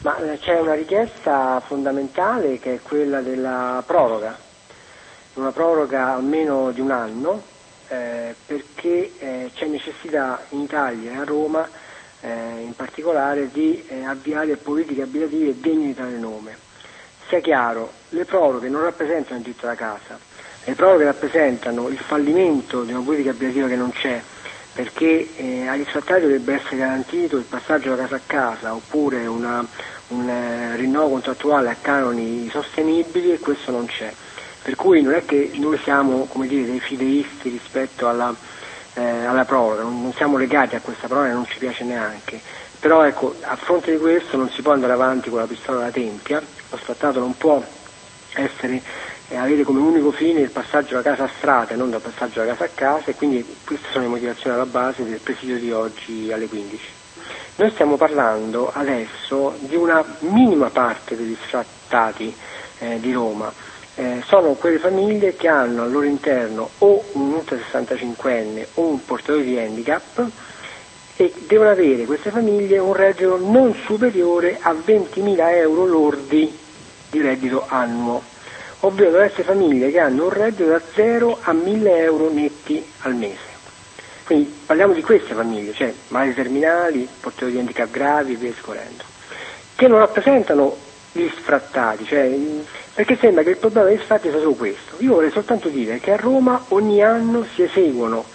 Ma c'è una richiesta fondamentale che è quella della proroga, una proroga almeno di un anno, perché c'è necessità in Italia e a Roma in particolare di avviare politiche abitative degne di tale nome. Sia chiaro, le proroghe non rappresentano il diritto alla casa, le proroghe rappresentano il fallimento di una politica abitativa che non c'è, perché agli sfrattati dovrebbe essere garantito il passaggio da casa a casa oppure un rinnovo contrattuale a canoni sostenibili, e questo non c'è. Per cui non è che noi siamo, come dire, dei fideisti rispetto alla proroga, non siamo legati a questa proroga, non ci piace neanche. Però ecco, a fronte di questo non si può andare avanti con la pistola alla tempia, lo sfrattato non può avere come unico fine il passaggio da casa a strada e non dal passaggio da casa a casa, e quindi queste sono le motivazioni alla base del presidio di oggi alle 15. Noi stiamo parlando adesso di una minima parte degli sfrattati di Roma. Sono quelle famiglie che hanno al loro interno o un ultra 65enne o un portatore di handicap, e devono avere queste famiglie un reddito non superiore a 20.000 euro lordi di reddito annuo, ovvero devono essere famiglie che hanno un reddito da 0 a 1.000 euro netti al mese. Quindi parliamo di queste famiglie, cioè malati terminali, portatori di handicap gravi, via discorrendo, che non rappresentano gli sfrattati, perché sembra che il problema degli sfratti sia solo questo. Io vorrei soltanto dire che a Roma ogni anno si eseguono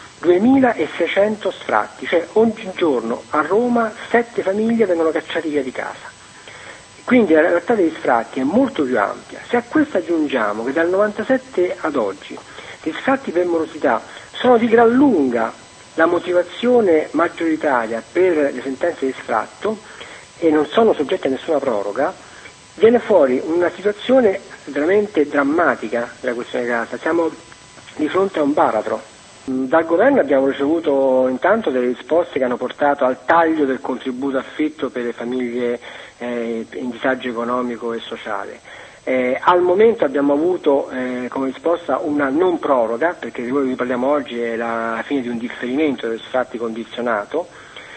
2.600 sfratti, cioè ogni giorno a Roma 7 famiglie vengono cacciate via di casa. Quindi la realtà degli sfratti è molto più ampia. Se a questo aggiungiamo che dal 97 ad oggi gli sfratti per morosità sono di gran lunga la motivazione maggioritaria per le sentenze di sfratto e non sono soggetti a nessuna proroga, viene fuori una situazione veramente drammatica della questione casa. Siamo di fronte a un baratro. Dal governo abbiamo ricevuto intanto delle risposte che hanno portato al taglio del contributo affitto per le famiglie in disagio economico e sociale. Al momento abbiamo avuto come risposta una non proroga, perché di quello di cui parliamo oggi è la fine di un differimento degli sfratti condizionato,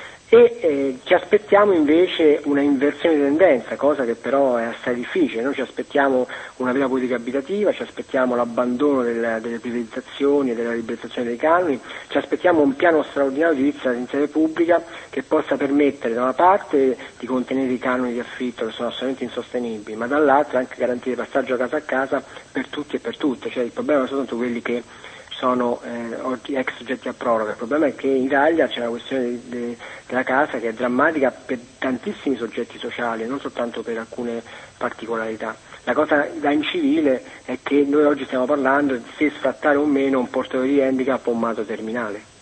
e ci aspettiamo invece una inversione di tendenza, cosa che però è assai difficile. Noi ci aspettiamo una vera politica abitativa, ci aspettiamo l'abbandono delle privatizzazioni e della liberalizzazione dei canoni, ci aspettiamo un piano straordinario di edilizia residenziale pubblica che possa permettere da una parte di contenere i canoni di affitto che sono assolutamente insostenibili, ma dall'altra anche garantire passaggio da casa a casa per tutti e per tutte. Cioè il problema non sono soltanto quelli che sono oggi ex soggetti a proroga, il problema è che in Italia c'è una questione della casa che è drammatica per tantissimi soggetti sociali, non soltanto per alcune particolarità. La cosa da incivile è che noi oggi stiamo parlando di se sfrattare o meno un portatore di handicap o un malato terminale.